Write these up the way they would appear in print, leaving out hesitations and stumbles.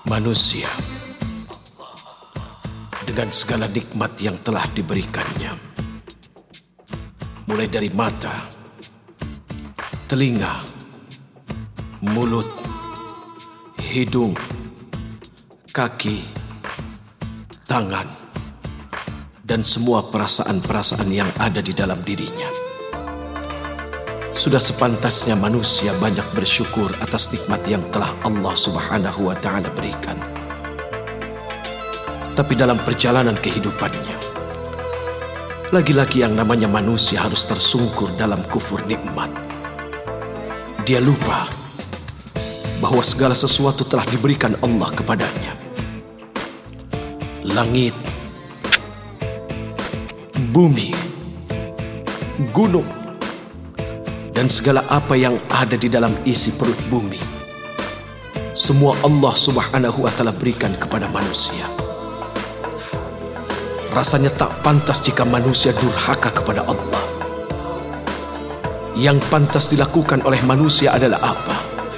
Manusia dengan segala nikmat yang telah diberikannya, mulai dari mata, telinga, mulut, hidung, kaki, tangan, dan semua perasaan-perasaan yang ada di dalam dirinya. Sudah sepantasnya manusia banyak bersyukur atas nikmat yang telah Allah Subhanahu wa Ta'ala berikan. Tapi dalam perjalanan kehidupannya, lagi-lagi yang namanya manusia harus tersungkur dalam kufur nikmat. Dia lupa bahwa segala sesuatu telah diberikan Allah kepadanya. Langit, bumi, gunung, dan segala apa yang ada di dalam isi perut bumi, semua Allah Subhanahu wa Ta'ala berikan kepada manusia. Rasanya tak pantas jika manusia durhaka kepada Allah. Yang pantas dilakukan oleh manusia adalah apa?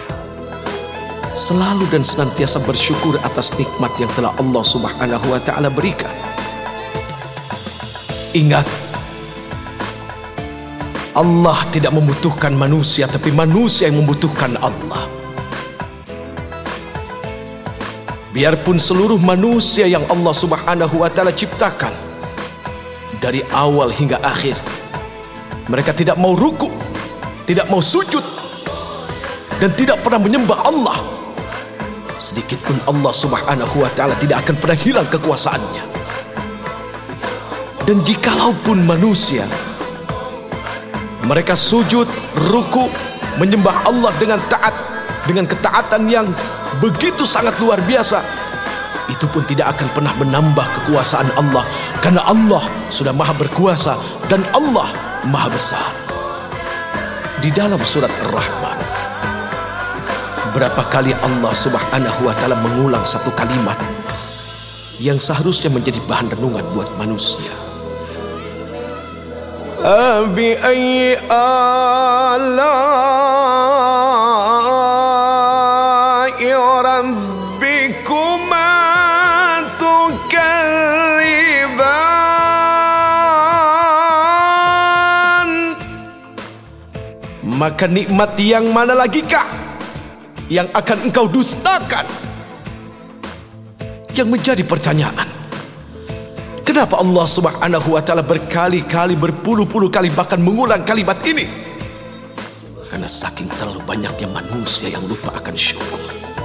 Selalu dan senantiasa bersyukur atas nikmat yang telah Allah Subhanahu wa Ta'ala berikan. Ingat, Allah tidak membutuhkan manusia, tapi manusia yang membutuhkan Allah. Biarpun seluruh manusia yang Allah Subhanahu wa Ta'ala ciptakan, dari awal hingga akhir, mereka tidak mau ruku, tidak mau sujud, dan tidak pernah menyembah Allah, sedikitpun Allah Subhanahu wa Ta'ala tidak akan pernah hilang kekuasaannya. Dan jikalaupun manusia mereka sujud, ruku, menyembah Allah dengan taat, dengan ketaatan yang begitu sangat luar biasa, itu pun tidak akan pernah menambah kekuasaan Allah, karena Allah sudah maha berkuasa dan Allah maha besar. Di dalam surat Ar-Rahman, berapa kali Allah Subhanahu wa Ta'ala mengulang satu kalimat yang seharusnya menjadi bahan renungan buat manusia. فبأي آلاء ربكما تكذبان. Maka nikmat yang mana lagikah yang akan engkau dustakan? Yang menjadi pertanyaan, kenapa Allah Subhanahu wa Ta'ala berkali-kali, berpuluh-puluh kali bahkan mengulang kalimat ini? Karena saking terlalu banyaknya manusia yang lupa akan syukur.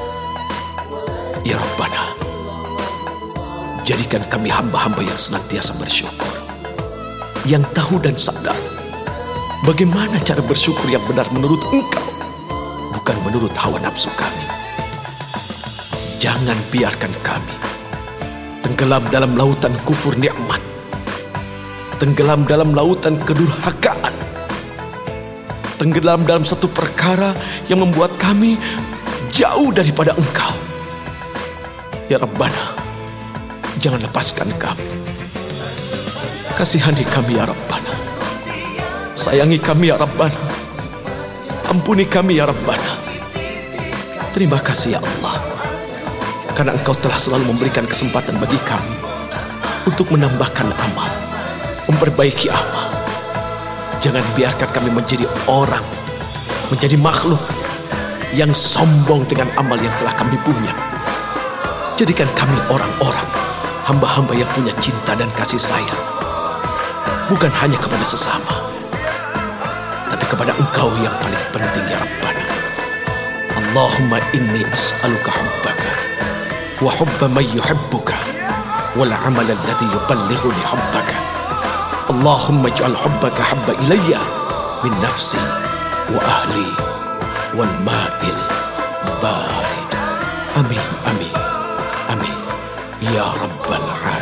Ya Rabbana, jadikan kami hamba-hamba yang senantiasa bersyukur, yang tahu dan sadar bagaimana cara bersyukur yang benar menurut Engkau, bukan menurut hawa nafsu kami. Jangan biarkan kami tenggelam dalam lautan kufur nikmat, tenggelam dalam lautan kedurhakaan, tenggelam dalam satu perkara yang membuat kami jauh daripada Engkau. Ya Rabbana, jangan lepaskan kami. Kasihani kami ya Rabbana, sayangi kami ya Rabbana, ampuni kami ya Rabbana. Terima kasih ya Allah, karena Engkau telah selalu memberikan kesempatan bagi kami untuk menambahkan amal, memperbaiki amal. Jangan biarkan kami menjadi orang, menjadi makhluk yang sombong dengan amal yang telah kami punya. Jadikan kami orang-orang, hamba-hamba yang punya cinta dan kasih sayang, bukan hanya kepada sesama, tapi kepada Engkau yang paling penting ya Rabbana. Allahumma inni as'aluka hubbaka wa hubba man yuhibbuka wal amal alladhi yuballighuni hubbaka. Allahumma ij'al hubbaka habba ilayya min nafsi wa ahli wal ma'il barid. Amin, amin, amin ya rabbal alamin.